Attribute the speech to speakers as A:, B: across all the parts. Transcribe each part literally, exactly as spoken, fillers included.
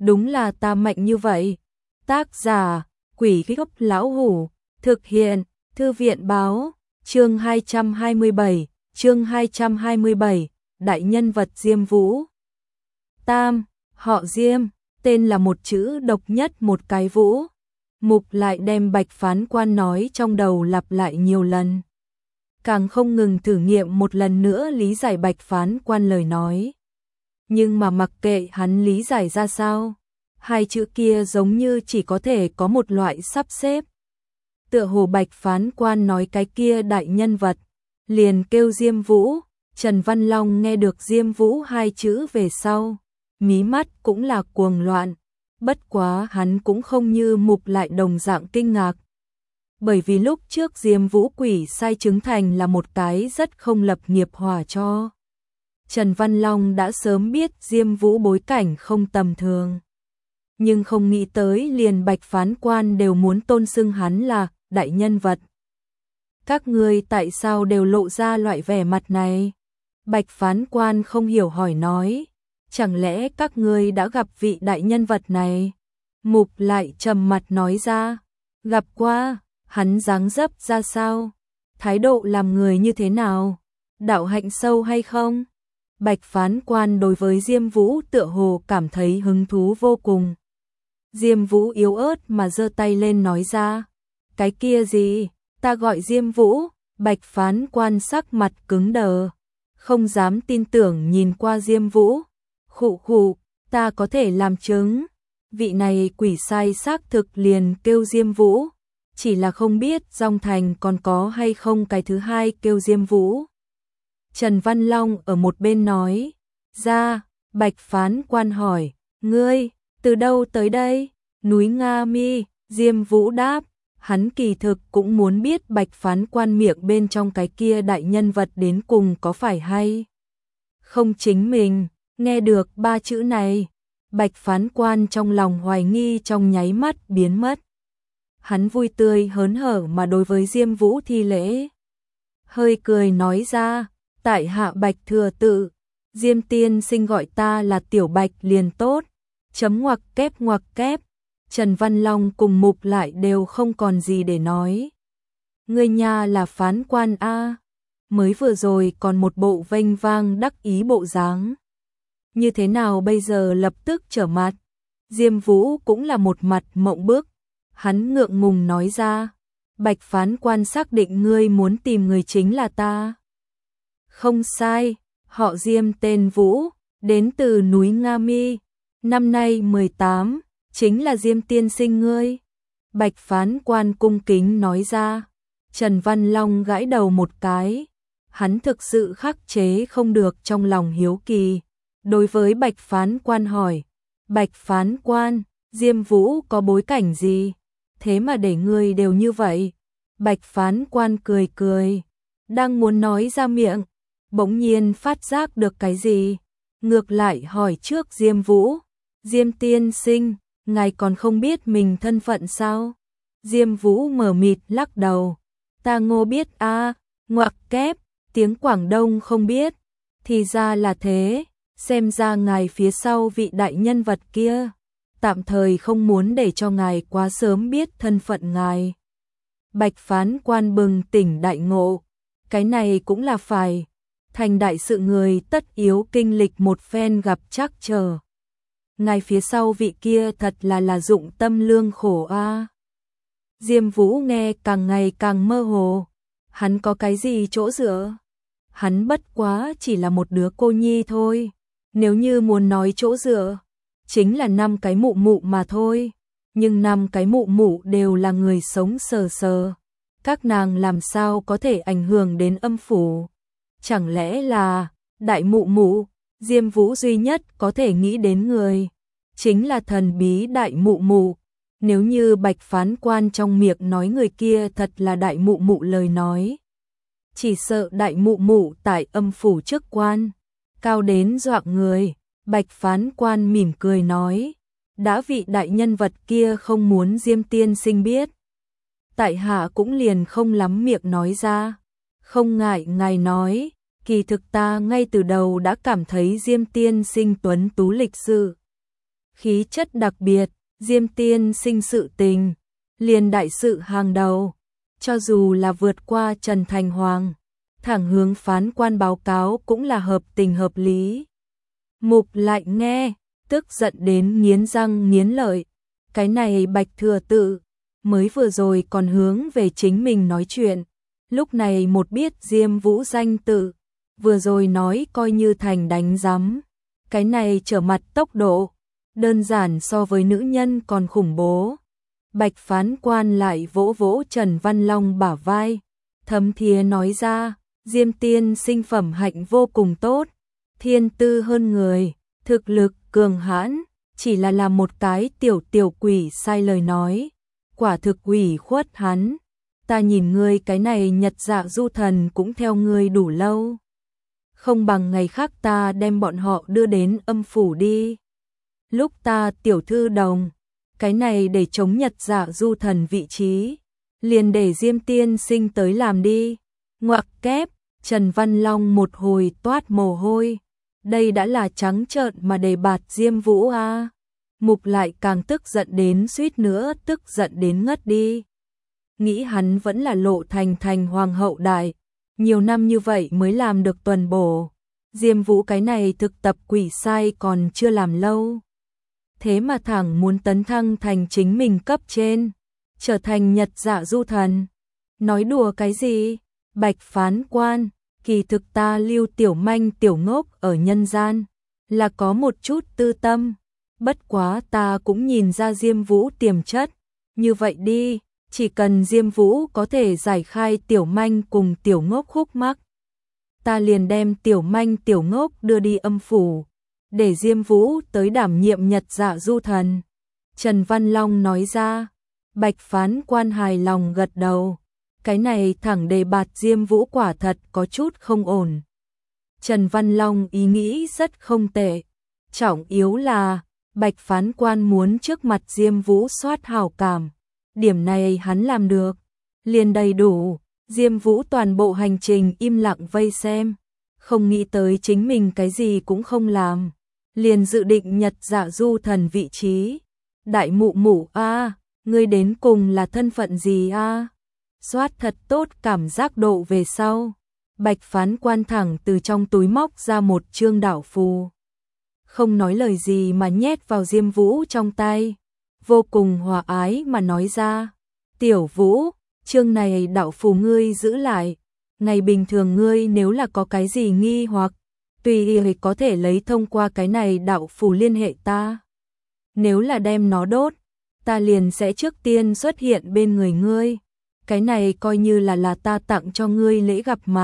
A: đúng là ta mạnh như vậy. Tác giả, Quỷ Gốc Lão Hủ, thực hiện, Thư viện báo, chương hai trăm hai mươi bảy, chương hai trăm hai mươi bảy, đại nhân vật Diêm Vũ. Tam, họ Diêm, tên là một chữ độc nhất một cái Vũ. Mục lại đem Bạch Phán Quan nói trong đầu lặp lại nhiều lần. Càng không ngừng thử nghiệm một lần nữa lý giải Bạch Phán Quan lời nói. Nhưng mà mặc kệ hắn lý giải ra sao, hai chữ kia giống như chỉ có thể có một loại sắp xếp. Tựa hồ Bạch Phán Quan nói cái kia đại nhân vật, liền kêu Diêm Vũ. Trần Văn Long nghe được Diêm Vũ hai chữ về sau, mí mắt cũng là cuồng loạn, bất quá hắn cũng không như Mục lại đồng dạng kinh ngạc. Bởi vì lúc trước Diêm Vũ quỷ sai chứng thành là một cái rất không lập nghiệp hỏa cho. Trần Văn Long đã sớm biết Diêm Vũ bối cảnh không tầm thường. Nhưng không nghĩ tới liền Bạch Phán Quan đều muốn tôn xưng hắn là đại nhân vật. Các ngươi tại sao đều lộ ra loại vẻ mặt này? Bạch Phán Quan không hiểu hỏi nói. Chẳng lẽ các ngươi đã gặp vị đại nhân vật này? Mục lại trầm mặt nói ra. Gặp qua, hắn dáng dấp ra sao? Thái độ làm người như thế nào? Đạo hạnh sâu hay không? Bạch Phán Quan đối với Diêm Vũ tựa hồ cảm thấy hứng thú vô cùng. Diêm Vũ yếu ớt mà giơ tay lên nói ra. Cái kia gì? Ta gọi Diêm Vũ. Bạch Phán Quan sắc mặt cứng đờ, không dám tin tưởng nhìn qua Diêm Vũ. Khụ khụ, ta có thể làm chứng. Vị này quỷ sai xác thực liền kêu Diêm Vũ, chỉ là không biết Dòng Thành còn có hay không cái thứ hai kêu Diêm Vũ. Trần Văn Long ở một bên nói ra. Bạch Phán Quan hỏi, ngươi từ đâu tới đây? Núi Nga Mi. Diêm Vũ đáp, hắn kỳ thực cũng muốn biết Bạch Phán Quan miệng bên trong cái kia đại nhân vật đến cùng có phải hay không chính mình. Nghe được ba chữ này, Bạch Phán Quan trong lòng hoài nghi trong nháy mắt biến mất. Hắn vui tươi hớn hở mà đối với Diêm Vũ thi lễ, hơi cười nói ra, tại hạ Bạch thừa tự, Diêm tiên sinh gọi ta là Tiểu Bạch liền tốt. Chấm ngoặc kép ngoặc kép. Trần Văn Long cùng Mục lại đều không còn gì để nói. Ngươi nha là Phán Quan a, mới vừa rồi còn một bộ vênh vang đắc ý bộ dáng, như thế nào bây giờ lập tức trở mặt? Diêm Vũ cũng là một mặt mộng bức, hắn ngượng ngùng nói ra, Bạch Phán Quan xác định ngươi muốn tìm người chính là ta. Không sai, họ Diêm tên Vũ, đến từ núi Nga Mi, năm nay mười tám, chính là Diêm tiên sinh ngươi. Bạch Phán Quan cung kính nói ra. Trần Văn Long gãi đầu một cái, hắn thực sự khắc chế không được trong lòng hiếu kỳ. Đối với Bạch Phán Quan hỏi, Bạch Phán Quan, Diêm Vũ có bối cảnh gì? Thế mà để ngươi đều như vậy. Bạch Phán Quan cười cười, đang muốn nói ra miệng, bỗng nhiên phát giác được cái gì. Ngược lại hỏi trước Diêm Vũ, Diêm tiên sinh, ngài còn không biết mình thân phận sao? Diêm Vũ mờ mịt lắc đầu, ta ngô biết a, à, ngoặc kép, tiếng Quảng Đông không biết. Thì ra là thế, xem ra ngài phía sau vị đại nhân vật kia, tạm thời không muốn để cho ngài quá sớm biết thân phận ngài. Bạch Phán Quan bừng tỉnh đại ngộ, cái này cũng là phải, thành đại sự người tất yếu kinh lịch một phen gặp trắc trở. Ngài phía sau vị kia thật là là dụng tâm lương khổ a. À. Diêm Vũ nghe càng ngày càng mơ hồ, hắn có cái gì chỗ dựa? Hắn bất quá chỉ là một đứa cô nhi thôi, nếu như muốn nói chỗ dựa, chính là năm cái mụ mụ mà thôi, nhưng năm cái mụ mụ đều là người sống sờ sờ, các nàng làm sao có thể ảnh hưởng đến âm phủ? Chẳng lẽ là đại mụ mụ? Diêm Vũ duy nhất có thể nghĩ đến người chính là thần bí đại mụ mụ. Nếu như Bạch Phán Quan trong miệng nói người kia thật là đại mụ mụ lời nói, chỉ sợ đại mụ mụ tại âm phủ chức quan cao đến dọa người. Bạch Phán Quan mỉm cười nói, đã vị đại nhân vật kia không muốn Diêm tiên sinh biết, tại hạ cũng liền không lắm miệng nói ra. Không ngại ngài nói, kỳ thực ta ngay từ đầu đã cảm thấy Diêm tiên sinh tuấn tú lịch sự, khí chất đặc biệt, Diêm tiên sinh sự tình, liền đại sự hàng đầu, cho dù là vượt qua Trần Thành Hoàng, thẳng hướng phán quan báo cáo cũng là hợp tình hợp lý. Mục lại nghe, tức giận đến nghiến răng nghiến lợi, cái này Bạch Thừa Tự, mới vừa rồi còn hướng về chính mình nói chuyện, lúc này một biết Diêm Vũ danh tự, vừa rồi nói coi như thành đánh giám, cái này trở mặt tốc độ, đơn giản so với nữ nhân còn khủng bố. Bạch phán quan lại vỗ vỗ Trần Văn Long bả vai, thấm thía nói ra, Diêm tiên sinh phẩm hạnh vô cùng tốt, thiên tư hơn người, thực lực cường hãn, chỉ là làm một cái tiểu tiểu quỷ sai lời nói, quả thực ủy khuất hắn. Ta nhìn ngươi cái này Nhật Dạ Du Thần cũng theo ngươi đủ lâu, không bằng ngày khác ta đem bọn họ đưa đến âm phủ đi. Lúc ta tiểu thư đồng, cái này để chống Nhật Dạ Du Thần vị trí, liền để Diêm tiên sinh tới làm đi. Ngoặc kép, Trần Văn Long một hồi toát mồ hôi, đây đã là trắng trợn mà đề bạt Diêm Vũ a. À. Mục lại càng tức giận đến suýt nữa tức giận đến ngất đi. Nghĩ hắn vẫn là Lộ Thành thành hoàng hậu đại, nhiều năm như vậy mới làm được tuần bổ. Diêm Vũ cái này thực tập quỷ sai còn chưa làm lâu, thế mà thẳng muốn tấn thăng thành chính mình cấp trên, trở thành Nhật Dạ Du Thần. Nói đùa cái gì? Bạch phán quan, kỳ thực ta Lưu tiểu manh tiểu ngốc ở nhân gian, là có một chút tư tâm, bất quá ta cũng nhìn ra Diêm Vũ tiềm chất, như vậy đi, chỉ cần Diêm Vũ có thể giải khai tiểu manh cùng tiểu ngốc khúc mắc, ta liền đem tiểu manh tiểu ngốc đưa đi âm phủ, để Diêm Vũ tới đảm nhiệm Nhật Dạ Du Thần. Trần Văn Long nói ra, Bạch phán quan hài lòng gật đầu, cái này thẳng đề bạt Diêm Vũ quả thật có chút không ổn. Trần Văn Long ý nghĩ rất không tệ, trọng yếu là Bạch phán quan muốn trước mặt Diêm Vũ soát hảo cảm, điểm này hắn làm được, liền đầy đủ. Diêm Vũ toàn bộ hành trình im lặng vây xem, không nghĩ tới chính mình cái gì cũng không làm, liền dự định Nhật Dạ Du Thần vị trí. Đại mụ mụ a, ngươi đến cùng là thân phận gì a? Soát thật tốt cảm giác độ về sau, Bạch phán quan thẳng từ trong túi móc ra một chương đảo phù, không nói lời gì mà nhét vào Diêm Vũ trong tay, vô cùng hòa ái mà nói ra, tiểu Vũ, chương này đạo phù ngươi giữ lại, ngày bình thường ngươi nếu là có cái gì nghi hoặc, tùy ý có thể lấy thông qua cái này đạo phù liên hệ ta. Nếu là đem nó đốt, ta liền sẽ trước tiên xuất hiện bên người ngươi, cái này coi như là là ta tặng cho ngươi lễ gặp mặt.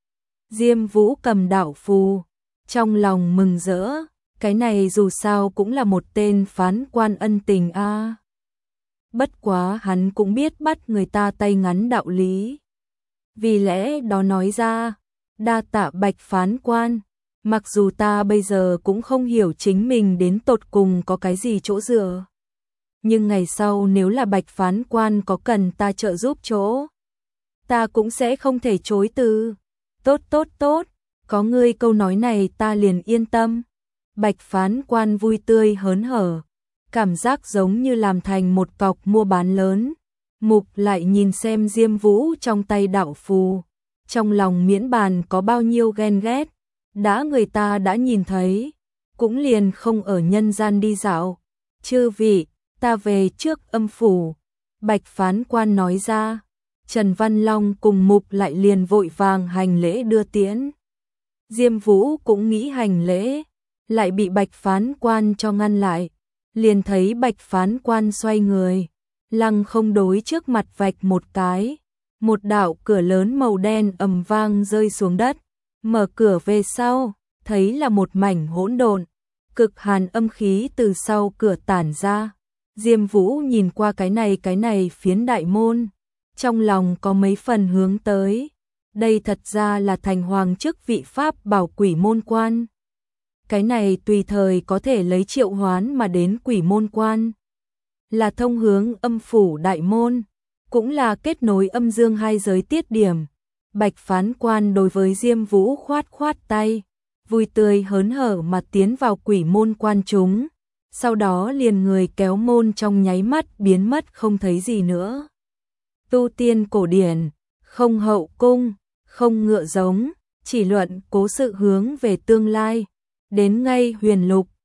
A: Diêm Vũ cầm đạo phù, trong lòng mừng rỡ, cái này dù sao cũng là một tên phán quan ân tình a. À. Bất quá hắn cũng biết bắt người ta tay ngắn đạo lý. Vì lẽ đó nói ra, đa tạ Bạch phán quan, mặc dù ta bây giờ cũng không hiểu chính mình đến tột cùng có cái gì chỗ dựa. Nhưng ngày sau nếu là Bạch phán quan có cần ta trợ giúp chỗ, ta cũng sẽ không thể chối từ. Tốt tốt tốt, có ngươi câu nói này ta liền yên tâm. Bạch phán quan vui tươi hớn hở, cảm giác giống như làm thành một cọc mua bán lớn. Mục lại nhìn xem Diêm Vũ trong tay đạo phù, trong lòng miễn bàn có bao nhiêu ghen ghét, đã người ta đã nhìn thấy, cũng liền không ở nhân gian đi dạo. Chư vị, ta về trước âm phủ. Bạch phán quan nói ra, Trần Văn Long cùng Mục lại liền vội vàng hành lễ đưa tiễn. Diêm Vũ cũng nghĩ hành lễ, lại bị Bạch phán quan cho ngăn lại, liền thấy Bạch phán quan xoay người, lăng không đối trước mặt vạch một cái, một đạo cửa lớn màu đen ầm vang rơi xuống đất, mở cửa về sau, thấy là một mảnh hỗn độn, cực hàn âm khí từ sau cửa tản ra. Diêm Vũ nhìn qua cái này cái này phiến đại môn, trong lòng có mấy phần hướng tới, đây thật ra là thành hoàng chức vị pháp bảo quỷ môn quan. Cái này tùy thời có thể lấy triệu hoán mà đến quỷ môn quan, là thông hướng âm phủ đại môn, cũng là kết nối âm dương hai giới tiết điểm. Bạch phán quan đối với Diêm Vũ khoát khoát tay, vui tươi hớn hở mà tiến vào quỷ môn quan chúng. sau đó liền người kéo môn trong nháy mắt biến mất không thấy gì nữa. Tu tiên cổ điển, không hậu cung, không ngựa giống, chỉ luận cố sự hướng về tương lai, đến ngay huyền lục,